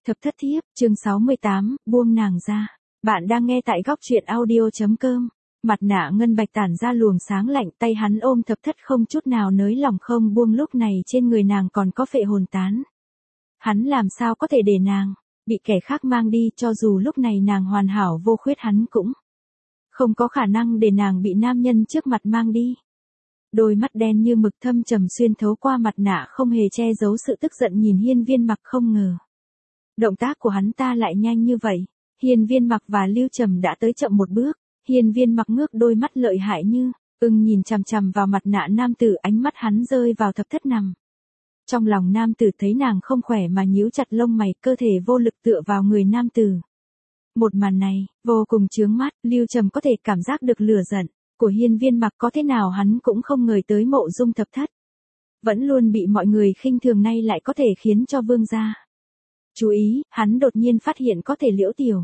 Thập thất thiếp, chương 68, buông nàng ra. Bạn đang nghe tại góc truyện audio.com. Mặt nạ ngân bạch tản ra luồng sáng lạnh, tay hắn ôm thập thất không chút nào nới lòng không buông, lúc này trên người nàng còn có phệ hồn tán. Hắn làm sao có thể để nàng bị kẻ khác mang đi, cho dù lúc này nàng hoàn hảo vô khuyết hắn cũng không có khả năng để nàng bị nam nhân trước mặt mang đi. Đôi mắt đen như mực thâm trầm xuyên thấu qua mặt nạ không hề che giấu sự tức giận nhìn Hiên Viên Mặc, không ngờ động tác của hắn ta lại nhanh như vậy. Hiên Viên Mặc và Lưu Trầm đã tới chậm một bước. Hiên Viên Mặc ngước đôi mắt lợi hại như nhìn chằm chằm vào mặt nạ nam tử, ánh mắt hắn rơi vào thập thất nằm trong lòng nam tử, thấy nàng không khỏe mà nhíu chặt lông mày, cơ thể vô lực tựa vào người nam tử. Một màn này vô cùng chướng mắt, Lưu Trầm có thể cảm giác được lửa giận của Hiên Viên Mặc, có thế nào hắn cũng không ngờ tới mộ dung thập thất vẫn luôn bị mọi người khinh thường, nay lại có thể khiến cho vương gia chú ý. Hắn đột nhiên phát hiện có thể Liễu Tiểu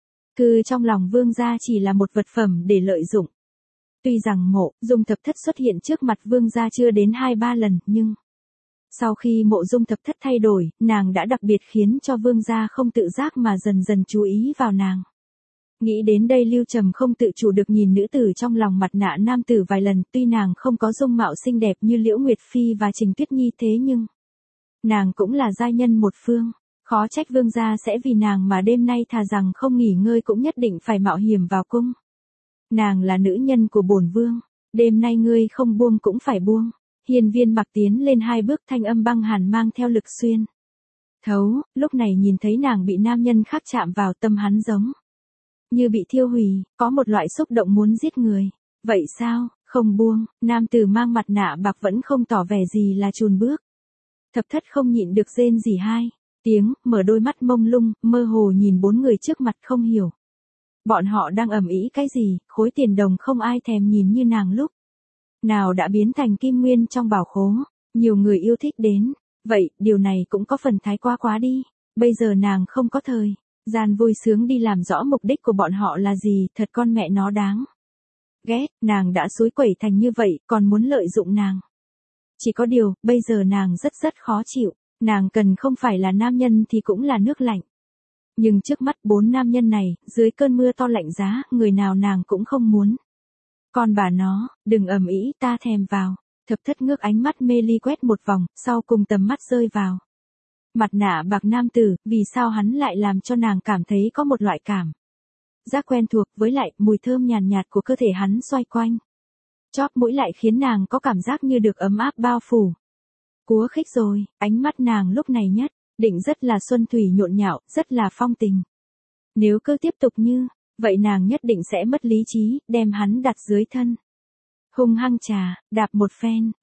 Cư trong lòng vương gia chỉ là một vật phẩm để lợi dụng. Tuy rằng mộ dung thập thất xuất hiện trước mặt vương gia chưa đến 2-3 lần, nhưng sau khi mộ dung thập thất thay đổi, nàng đã đặc biệt khiến cho vương gia không tự giác mà dần dần chú ý vào nàng. Nghĩ đến đây, Lưu Trầm không tự chủ được nhìn nữ tử trong lòng mặt nạ nam tử vài lần. Tuy nàng không có dung mạo xinh đẹp như Liễu Nguyệt Phi và Trình Tuyết Nhi, thế nhưng nàng cũng là giai nhân một phương. Khó trách vương gia sẽ vì nàng mà đêm nay thà rằng không nghỉ ngơi cũng nhất định phải mạo hiểm vào cung. Nàng là nữ nhân của bổn vương, đêm nay ngươi không buông cũng phải buông. Hiên Viên Mặc tiến lên 2 bước, thanh âm băng hàn mang theo lực xuyên thấu. Lúc này nhìn thấy nàng bị nam nhân khác chạm vào, tâm hắn giống như bị thiêu hủy, có một loại xúc động muốn giết người. Vậy sao, không buông? Nam tử mang mặt nạ bạc vẫn không tỏ vẻ gì là chùn bước. Thập thất không nhịn được rên rỉ 2 tiếng, mở đôi mắt mông lung, mơ hồ nhìn 4 người trước mặt, không hiểu bọn họ đang ầm ĩ cái gì. Khối tiền đồng không ai thèm nhìn như nàng lúc nào đã biến thành kim nguyên trong bảo khố, nhiều người yêu thích đến vậy, điều này cũng có phần thái quá đi. Bây giờ nàng không có thời gian vui sướng đi làm rõ mục đích của bọn họ là gì, thật con mẹ nó đáng ghét. Nàng đã xúi quẩy thành như vậy, còn muốn lợi dụng nàng. Chỉ có điều, bây giờ nàng rất khó chịu. Nàng cần không phải là nam nhân thì cũng là nước lạnh. Nhưng trước mắt 4 nam nhân này, dưới cơn mưa to lạnh giá, người nào nàng cũng không muốn. Còn bà nó, đừng ầm ĩ, ta thèm vào. Thập thất ngước ánh mắt mê ly quét một vòng, sau cùng tầm mắt rơi vào mặt nạ bạc nam tử. Vì sao hắn lại làm cho nàng cảm thấy có một loại cảm giác quen thuộc, với lại mùi thơm nhàn nhạt của cơ thể hắn xoay quanh chóp mũi lại khiến nàng có cảm giác như được ấm áp bao phủ. Cúa khích rồi, ánh mắt nàng lúc này nhất định rất là xuân thủy nhộn nhạo, rất là phong tình. Nếu cứ tiếp tục như vậy nàng nhất định sẽ mất lý trí, đem hắn đặt dưới thân hung hăng đạp một phen.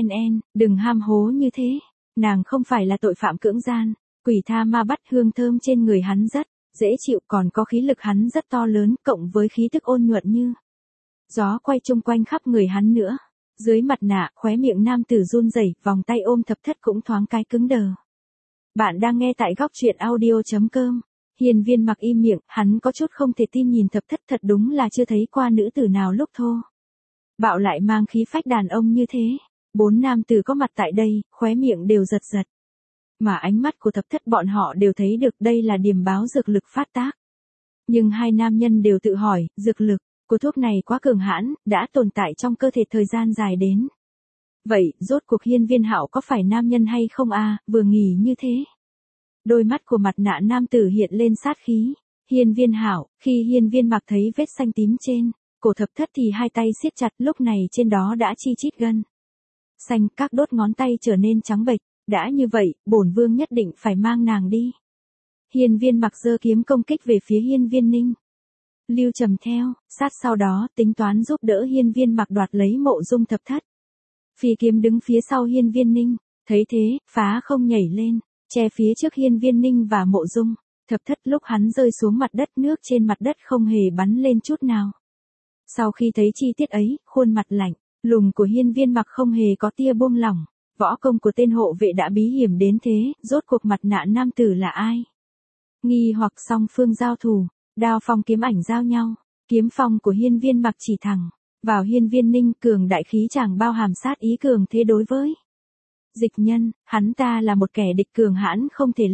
Đừng ham hố như thế. Nàng không phải là tội phạm cưỡng gian, quỷ tha ma bắt. Hương thơm trên người hắn rất dễ chịu, còn có khí lực hắn rất to lớn, cộng với khí tức ôn nhuận như gió quay chung quanh khắp người hắn nữa. Dưới mặt nạ, khóe miệng nam tử run rẩy, vòng tay ôm thập thất cũng thoáng cái cứng đờ. Bạn đang nghe tại góc truyện audio.com. Hiên Viên Mặc im miệng, hắn có chút không thể tin nhìn thập thất, thật đúng là chưa thấy qua nữ tử nào lúc thô bạo lại mang khí phách đàn ông như thế. 4 nam tử có mặt tại đây, khóe miệng đều giật. Mà ánh mắt của thập thất bọn họ đều thấy được đây là điềm báo dược lực phát tác. Nhưng 2 nam nhân đều tự hỏi, dược lực của thuốc này quá cường hãn, đã tồn tại trong cơ thể thời gian dài đến vậy, rốt cuộc Hiên Viên Hạo có phải nam nhân hay không a? Vừa nghỉ như thế, đôi mắt của mặt nạ nam tử hiện lên sát khí. Hiên Viên Hạo. Khi Hiên Viên Mặc thấy vết xanh tím trên cổ thập thất thì 2 tay siết chặt, lúc này trên đó đã chi chít gân xanh, các đốt ngón tay trở nên trắng bệch. Đã như vậy, bổn vương nhất định phải mang nàng đi. Hiên Viên Mặc giơ kiếm công kích về phía Hiên Viên Ninh. Lưu Trầm theo sát sau đó, tính toán giúp đỡ Hiên Viên Mặc đoạt lấy mộ dung thập thất. Phi kiếm đứng phía sau Hiên Viên Ninh, thấy thế, phá không nhảy lên, che phía trước Hiên Viên Ninh và mộ dung thập thất. Lúc hắn rơi xuống mặt đất, nước trên mặt đất không hề bắn lên chút nào. Sau khi thấy chi tiết ấy, khuôn mặt lạnh lùng của Hiên Viên Mặc không hề có tia buông lỏng. Võ công của tên hộ vệ đã bí hiểm đến thế, rốt cuộc mặt nạ nam tử là ai? Nghi hoặc song phương giao thủ, đao phong kiếm ảnh giao nhau. Kiếm phong của Hiên Viên Mặc chỉ thẳng vào Hiên Viên Ninh, cường đại khí chàng bao hàm sát ý cường thế đối với dịch nhân. Hắn ta là một kẻ địch cường hãn không thể lưu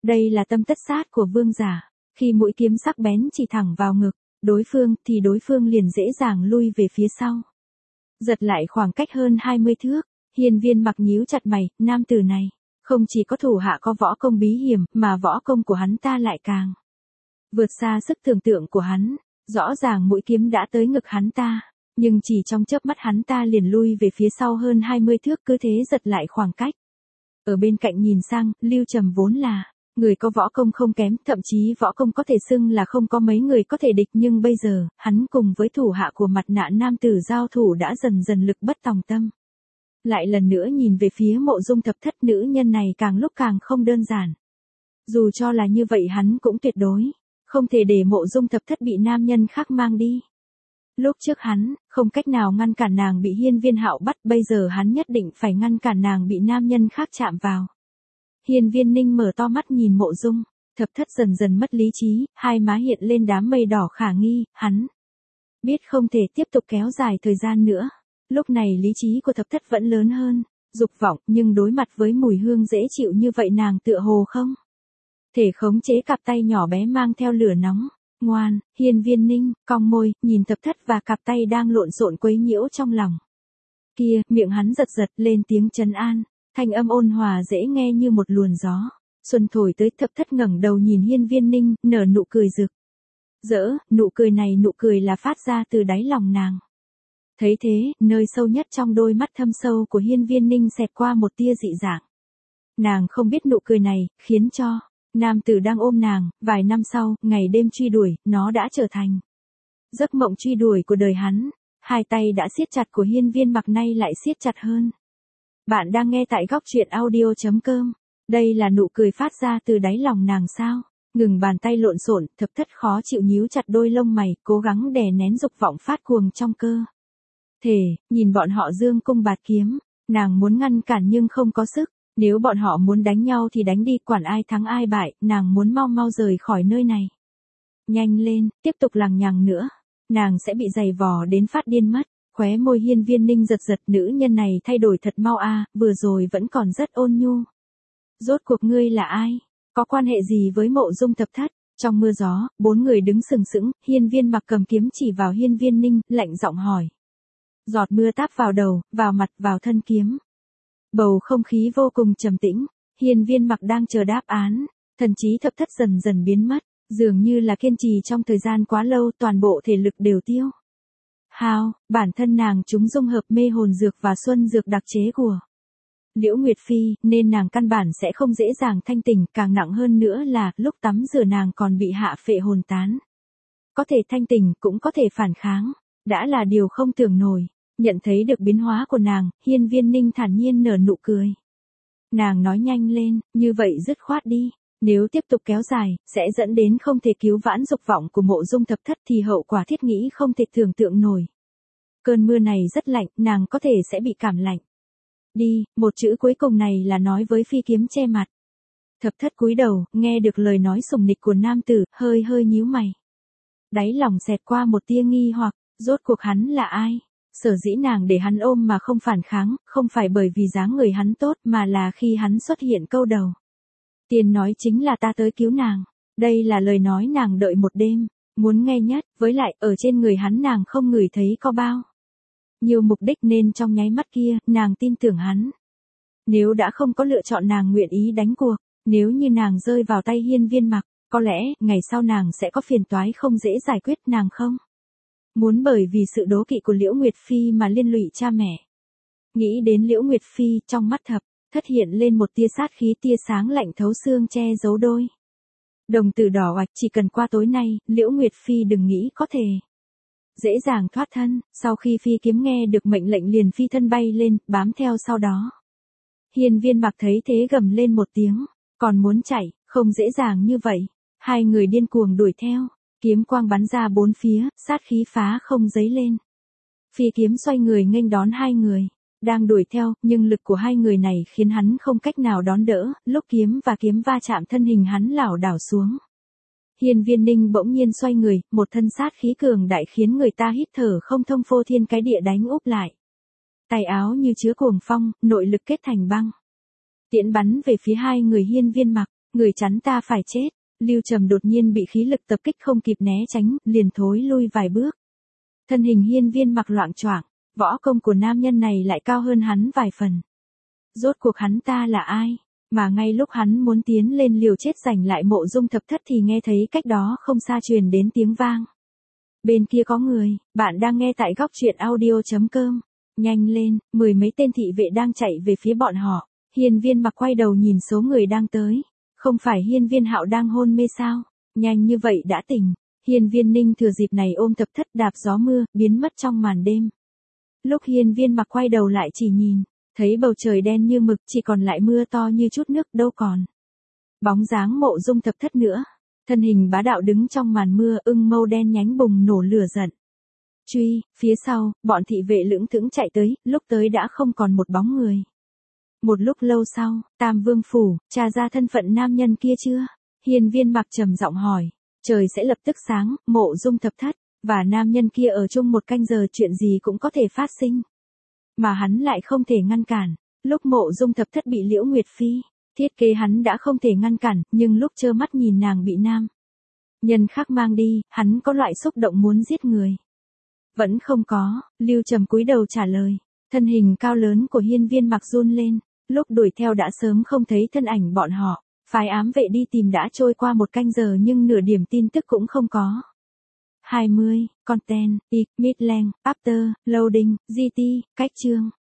Đây là tâm tất sát của vương giả. Khi mũi kiếm sắc bén chỉ thẳng vào ngực đối phương thì đối phương liền dễ dàng lui về phía sau. Giật lại khoảng cách hơn 20 thước, Hiên Viên Mặc nhíu chặt mày, nam tử này, không chỉ có thủ hạ có võ công bí hiểm mà võ công của hắn ta lại càng vượt xa sức tưởng tượng của hắn. Rõ ràng mũi kiếm đã tới ngực hắn ta, nhưng chỉ trong chớp mắt hắn ta liền lui về phía sau hơn 20 thước, cứ thế giật lại khoảng cách. Ở bên cạnh nhìn sang, Lưu Trầm vốn là người có võ công không kém, thậm chí võ công có thể xưng là không có mấy người có thể địch, nhưng bây giờ, hắn cùng với thủ hạ của mặt nạ nam tử giao thủ đã dần dần lực bất tòng tâm. Lại lần nữa nhìn về phía Mộ Dung Thập Thất, nữ nhân này càng lúc càng không đơn giản. Dù cho là như vậy hắn cũng tuyệt đối không thể để Mộ Dung Thập Thất bị nam nhân khác mang đi. Lúc trước hắn không cách nào ngăn cản nàng bị Hiên Viên Hạo bắt, bây giờ hắn nhất định phải ngăn cản nàng bị nam nhân khác chạm vào. Hiên Viên Ninh mở to mắt nhìn Mộ Dung Thập Thất, dần dần mất lý trí, hai má hiện lên đám mây đỏ khả nghi. Hắn biết không thể tiếp tục kéo dài thời gian nữa. Lúc này lý trí của Thập Thất vẫn lớn hơn dục vọng, nhưng đối mặt với mùi hương dễ chịu như vậy nàng tựa hồ không thể khống chế cặp tay nhỏ bé mang theo lửa nóng. Ngoan, Hiên Viên Ninh cong môi, nhìn Thập Thất và cặp tay đang lộn xộn quấy nhiễu trong lòng. Kia, miệng hắn giật giật lên tiếng trấn an, thanh âm ôn hòa dễ nghe như một luồn gió xuân thổi tới. Thập Thất ngẩng đầu nhìn Hiên Viên Ninh, nở nụ cười rực rỡ, nụ cười là phát ra từ đáy lòng nàng. Thấy thế, nơi sâu nhất trong đôi mắt thâm sâu của Hiên Viên Ninh xẹt qua một tia dị dạng. Nàng không biết nụ cười này khiến cho nam tử đang ôm nàng, vài năm sau, ngày đêm truy đuổi, nó đã trở thành giấc mộng truy đuổi của đời hắn. Hai tay đã siết chặt của Hiên Viên Mặc nay lại siết chặt hơn. Bạn đang nghe tại góc truyện audio.com. Đây là nụ cười phát ra từ đáy lòng nàng sao? Ngừng bàn tay lộn xộn, Thập Thất khó chịu nhíu chặt đôi lông mày, cố gắng đè nén dục vọng phát cuồng trong cơ thể. Nhìn bọn họ dương cung bạt kiếm, nàng muốn ngăn cản nhưng không có sức. Nếu bọn họ muốn đánh nhau thì đánh đi, quản ai thắng ai bại, nàng muốn mau mau rời khỏi nơi này. Nhanh lên, tiếp tục lằng nhằng nữa, nàng sẽ bị giày vò đến phát điên mất. Khóe môi Hiên Viên Ninh giật giật, nữ nhân này thay đổi thật mau a, vừa rồi vẫn còn rất ôn nhu. Rốt cuộc ngươi là ai? Có quan hệ gì với Mộ Dung Thập Thất? Trong mưa gió, bốn người đứng sừng sững, Hiên Viên Mặc cầm kiếm chỉ vào Hiên Viên Ninh, lạnh giọng hỏi. Giọt mưa táp vào đầu, vào mặt, vào thân kiếm. Bầu không khí vô cùng trầm tĩnh, Hiên Viên Mặc đang chờ đáp án, thần trí Thập Thất dần dần biến mất, dường như là kiên trì trong thời gian quá lâu, toàn bộ thể lực đều tiêu hao. Bản thân nàng chúng dung hợp mê hồn dược và xuân dược đặc chế của Liễu Nguyệt Phi, nên nàng căn bản sẽ không dễ dàng thanh tỉnh, càng nặng hơn nữa là lúc tắm rửa nàng còn bị hạ phệ hồn tán. Có thể thanh tỉnh cũng có thể phản kháng, đã là điều không tưởng nổi. Nhận thấy được biến hóa của nàng, Hiên Viên Ninh thản nhiên nở nụ cười. Nàng nói nhanh lên, như vậy dứt khoát đi. Nếu tiếp tục kéo dài, sẽ dẫn đến không thể cứu vãn dục vọng của Mộ Dung Thập Thất thì hậu quả thiết nghĩ không thể tưởng tượng nổi. Cơn mưa này rất lạnh, nàng có thể sẽ bị cảm lạnh. Đi, một chữ cuối cùng này là nói với phi kiếm che mặt. Thập Thất cúi đầu, nghe được lời nói sùng nịch của nam tử, hơi hơi nhíu mày. Đáy lòng xẹt qua một tia nghi hoặc, rốt cuộc hắn là ai? Sở dĩ nàng để hắn ôm mà không phản kháng, không phải bởi vì dáng người hắn tốt mà là khi hắn xuất hiện câu đầu tiên nói chính là ta tới cứu nàng. Đây là lời nói nàng đợi một đêm, muốn nghe nhất, với lại ở trên người hắn nàng không ngửi thấy có bao nhiều mục đích, nên trong nháy mắt kia, nàng tin tưởng hắn. Nếu đã không có lựa chọn nàng nguyện ý đánh cuộc, nếu như nàng rơi vào tay Hiên Viên Mặc, có lẽ, ngày sau nàng sẽ có phiền toái không dễ giải quyết, nàng không muốn bởi vì sự đố kỵ của Liễu Nguyệt Phi mà liên lụy cha mẹ. Nghĩ đến Liễu Nguyệt Phi, trong mắt Thập Thất hiện lên một tia sát khí, tia sáng lạnh thấu xương che giấu đôi đồng tử đỏ oạch. Chỉ cần qua tối nay, Liễu Nguyệt Phi đừng nghĩ có thể dễ dàng thoát thân. Sau khi phi kiếm nghe được mệnh lệnh liền phi thân bay lên, bám theo sau đó. Hiên Viên Mặc thấy thế gầm lên một tiếng, còn muốn chạy, không dễ dàng như vậy. Hai người điên cuồng đuổi theo, kiếm quang bắn ra bốn phía, sát khí phá không dấy lên. Phi kiếm xoay người nghênh đón hai người đang đuổi theo, nhưng lực của hai người này khiến hắn không cách nào đón đỡ, lúc kiếm và kiếm va chạm thân hình hắn lảo đảo xuống. Hiên Viên Ninh bỗng nhiên xoay người, một thân sát khí cường đại khiến người ta hít thở không thông, phô thiên cái địa đánh úp lại. Tay áo như chứa cuồng phong, nội lực kết thành băng. Tiễn bắn về phía hai người Hiên Viên Mặc, Người chắn ta phải chết. Lưu Trầm đột nhiên bị khí lực tập kích không kịp né tránh, liền thối lui vài bước. Thân hình Hiên Viên Mặc loạng choạng, võ công của nam nhân này lại cao hơn hắn vài phần. Rốt cuộc hắn ta là ai? Mà ngay lúc hắn muốn tiến lên liều chết giành lại Mộ Dung Thập Thất thì nghe thấy cách đó không xa truyền đến tiếng vang. Bên kia có người, bạn đang nghe tại góc truyện audio.com. Nhanh lên, mười mấy tên thị vệ đang chạy về phía bọn họ. Hiên Viên Mặc quay đầu nhìn số người đang tới. Không phải Hiên Viên Hạo đang hôn mê sao? Nhanh như vậy đã tỉnh. Hiên Viên Ninh thừa dịp này ôm Thập Thất đạp gió mưa, biến mất trong màn đêm. Lúc Hiên Viên Mặc quay đầu lại chỉ nhìn, thấy bầu trời đen như mực, chỉ còn lại mưa to như chút nước, đâu còn bóng dáng Mộ Dung Thập Thất nữa. Thân hình bá đạo đứng trong màn mưa, ưng mâu đen nhánh bùng nổ lửa giận. Truy, phía sau, bọn thị vệ lững thững chạy tới, lúc tới đã không còn một bóng người. Một lúc lâu sau, Tam Vương Phủ, tra ra thân phận nam nhân kia chưa? Hiên Viên Mặc trầm giọng hỏi. Trời sẽ lập tức sáng, Mộ Dung Thập Thất và nam nhân kia ở chung một canh giờ, chuyện gì cũng có thể phát sinh. Mà hắn lại không thể ngăn cản. Lúc Mộ Dung Thập Thất bị Liễu Nguyệt Phi thiết kế hắn đã không thể ngăn cản, nhưng lúc trơ mắt nhìn nàng bị nam nhân khác mang đi, hắn có loại xúc động muốn giết người. Vẫn không có. Lưu Trầm cúi đầu trả lời. Thân hình cao lớn của Hiên Viên Mặc run lên. Lúc đuổi theo đã sớm không thấy thân ảnh bọn họ. Phái ám vệ đi tìm đã trôi qua một canh giờ nhưng nửa điểm tin tức cũng không có. 20, Content, Midland, After, Loading, GT, cách chương.